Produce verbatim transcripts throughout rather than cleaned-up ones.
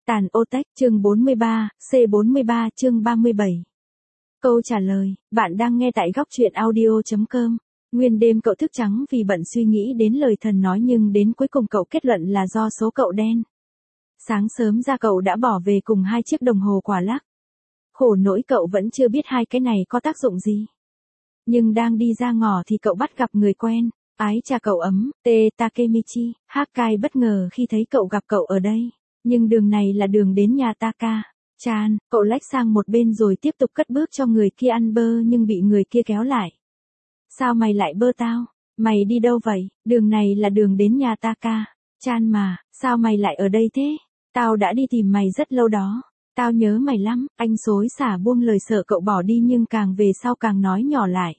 Tàn ô tách, chương bốn mươi ba, C bốn mươi ba chương ba mươi bảy. Câu trả lời, bạn đang nghe tại góc truyện audio.com. Nguyên đêm cậu thức trắng vì bận suy nghĩ đến lời thần nói nhưng đến cuối cùng cậu kết luận là do số cậu đen. Sáng sớm ra cậu đã bỏ về cùng hai chiếc đồng hồ quả lắc. Khổ nỗi cậu vẫn chưa biết hai cái này có tác dụng gì. Nhưng đang đi ra ngõ thì cậu bắt gặp người quen. Ái chà cậu ấm, T Takemichi. Hakai bất ngờ khi thấy cậu gặp cậu ở đây. Nhưng đường này là đường đến nhà Taka. Chan, cậu lách sang một bên rồi tiếp tục cất bước cho người kia ăn bơ nhưng bị người kia kéo lại. Sao mày lại bơ tao? Mày đi đâu vậy? Đường này là đường đến nhà Taka. Chan mà, sao mày lại ở đây thế? Tao đã đi tìm mày rất lâu đó. Tao nhớ mày lắm. Anh xối xả buông lời sợ cậu bỏ đi nhưng càng về sau càng nói nhỏ lại.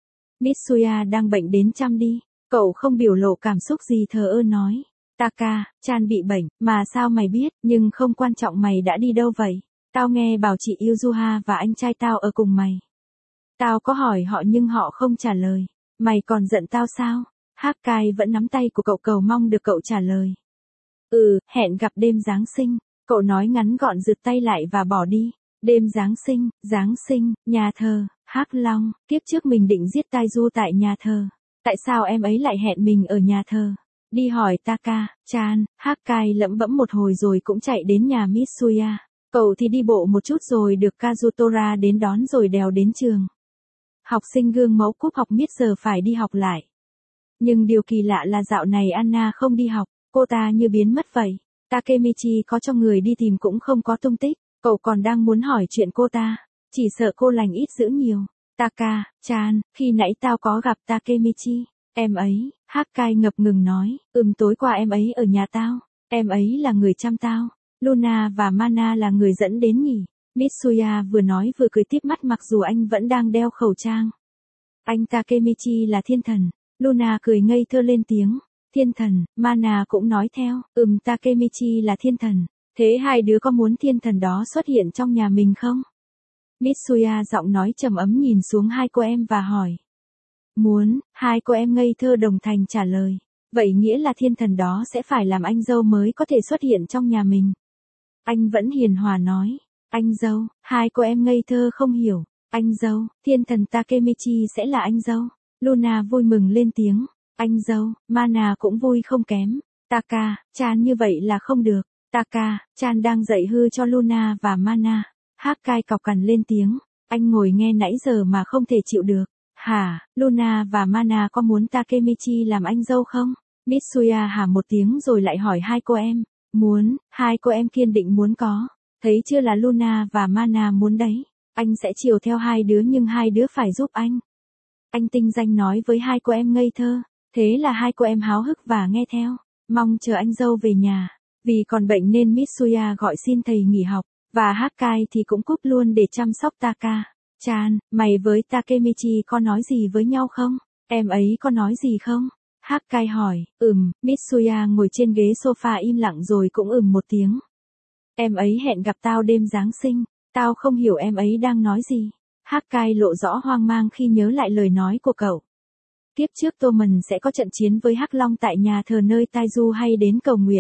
Mitsuya đang bệnh đến chăm đi. Cậu không biểu lộ cảm xúc gì thờ ơ nói. Taka, Chan bị bệnh, mà sao mày biết, nhưng không quan trọng mày đã đi đâu vậy. Tao nghe bảo chị Yuzuha và anh trai tao ở cùng mày. Tao có hỏi họ nhưng họ không trả lời. Mày còn giận tao sao? Hakai vẫn nắm tay của cậu cầu mong được cậu trả lời. Ừ, hẹn gặp đêm Giáng sinh. Cậu nói ngắn gọn rụt tay lại và bỏ đi. Đêm Giáng sinh, Giáng sinh, nhà thờ, Hắc Long, kiếp trước mình định giết Taiju tại nhà thờ. Tại sao em ấy lại hẹn mình ở nhà thờ? Đi hỏi Taka, Chan, Hakai lẩm bẩm một hồi rồi cũng chạy đến nhà Mitsuya. Cậu thì đi bộ một chút rồi được Kazutora đến đón rồi đèo đến trường. Học sinh gương mẫu cúp học miết giờ phải đi học lại. Nhưng điều kỳ lạ là dạo này Anna không đi học, cô ta như biến mất vậy. Takemichi có cho người đi tìm cũng không có tung tích, cậu còn đang muốn hỏi chuyện cô ta, chỉ sợ cô lành ít dữ nhiều. Taka, Chan, khi nãy tao có gặp Takemichi. Em ấy, Hakai ngập ngừng nói, ừm tối qua em ấy ở nhà tao, em ấy là người chăm tao, Luna và Mana là người dẫn đến nhỉ. Mitsuya vừa nói vừa cười tiếp mắt mặc dù anh vẫn đang đeo khẩu trang. Anh Takemichi là thiên thần, Luna cười ngây thơ lên tiếng, thiên thần, Mana cũng nói theo, ừm Takemichi là thiên thần, thế hai đứa có muốn thiên thần đó xuất hiện trong nhà mình không? Mitsuya giọng nói trầm ấm nhìn xuống hai cô em và hỏi. Muốn, hai cô em ngây thơ đồng thành trả lời. Vậy nghĩa là thiên thần đó sẽ phải làm anh dâu mới có thể xuất hiện trong nhà mình. Anh vẫn hiền hòa nói. Anh dâu, hai cô em ngây thơ không hiểu. Anh dâu, thiên thần Takemichi sẽ là anh dâu. Luna vui mừng lên tiếng. Anh dâu, Mana cũng vui không kém. Taka, Chan như vậy là không được. Taka, Chan đang dạy hư cho Luna và Mana. Hakai cọc cằn lên tiếng. Anh ngồi nghe nãy giờ mà không thể chịu được. Hả, Luna và Mana có muốn Takemichi làm anh dâu không? Mitsuya hả một tiếng rồi lại hỏi hai cô em. Muốn, hai cô em kiên định muốn có. Thấy chưa là Luna và Mana muốn đấy. Anh sẽ chiều theo hai đứa nhưng hai đứa phải giúp anh. Anh tinh danh nói với hai cô em ngây thơ. Thế là hai cô em háo hức và nghe theo. Mong chờ anh dâu về nhà. Vì còn bệnh nên Mitsuya gọi xin thầy nghỉ học. Và Hakai thì cũng cúp luôn để chăm sóc Taka. Chan, mày với Takemichi có nói gì với nhau không? Em ấy có nói gì không? Hakai hỏi, ừm, Mitsuya ngồi trên ghế sofa im lặng rồi cũng ừm một tiếng. Em ấy hẹn gặp tao đêm Giáng sinh, tao không hiểu em ấy đang nói gì. Hakai lộ rõ hoang mang khi nhớ lại lời nói của cậu. Kiếp trước Toman sẽ có trận chiến với Hắc Long tại nhà thờ nơi Taiju hay đến cầu nguyện.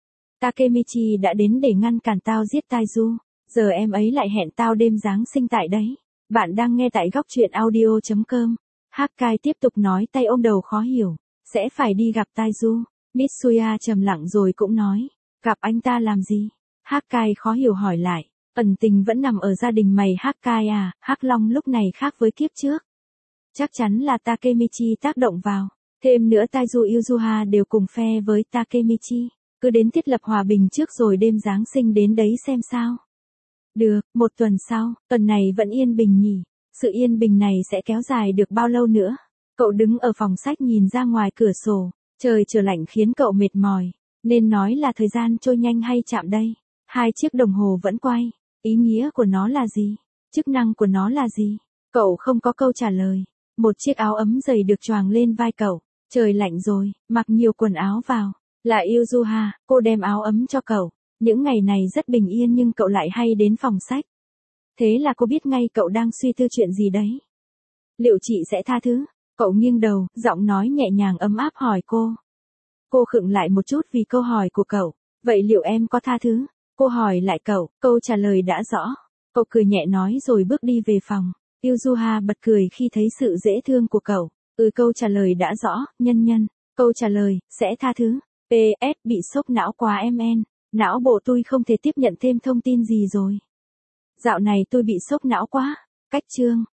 Takemichi đã đến để ngăn cản tao giết Taiju, giờ em ấy lại hẹn tao đêm Giáng sinh tại đấy. Bạn đang nghe tại góc truyện audio.com. Hakai tiếp tục nói tay ôm đầu khó hiểu. Sẽ phải đi gặp Taiju. Mitsuya trầm lặng rồi cũng nói. Gặp anh ta làm gì? Hakai khó hiểu hỏi lại. Ẩn tình vẫn nằm ở gia đình mày Hakai à, Hắc Long lúc này khác với kiếp trước. Chắc chắn là Takemichi tác động vào. Thêm nữa Taiju Yuzuha đều cùng phe với Takemichi. Cứ đến thiết lập hòa bình trước rồi đêm Giáng sinh đến đấy xem sao. Được, một tuần sau, tuần này vẫn yên bình nhỉ. Sự yên bình này sẽ kéo dài được bao lâu nữa? Cậu đứng ở phòng sách nhìn ra ngoài cửa sổ. Trời trở lạnh khiến cậu mệt mỏi. Nên nói là thời gian trôi nhanh hay chậm đây? Hai chiếc đồng hồ vẫn quay. Ý nghĩa của nó là gì? Chức năng của nó là gì? Cậu không có câu trả lời. Một chiếc áo ấm dày được choàng lên vai cậu. Trời lạnh rồi, mặc nhiều quần áo vào. Là Yuzuha, cô đem áo ấm cho cậu. Những ngày này rất bình yên nhưng cậu lại hay đến phòng sách. Thế là cô biết ngay cậu đang suy tư chuyện gì đấy. Liệu chị sẽ tha thứ? Cậu nghiêng đầu, giọng nói nhẹ nhàng ấm áp hỏi cô. Cô khựng lại một chút vì câu hỏi của cậu. Vậy liệu em có tha thứ? Cô hỏi lại cậu, câu trả lời đã rõ. Cậu cười nhẹ nói rồi bước đi về phòng. Yuzuha bật cười khi thấy sự dễ thương của cậu. Ừ, câu trả lời đã rõ, nhân nhân. Câu trả lời, sẽ tha thứ. pê ét bị sốc não quá em en. Não bộ tôi không thể tiếp nhận thêm thông tin gì rồi. Dạo này tôi bị sốc não quá. Cách chương.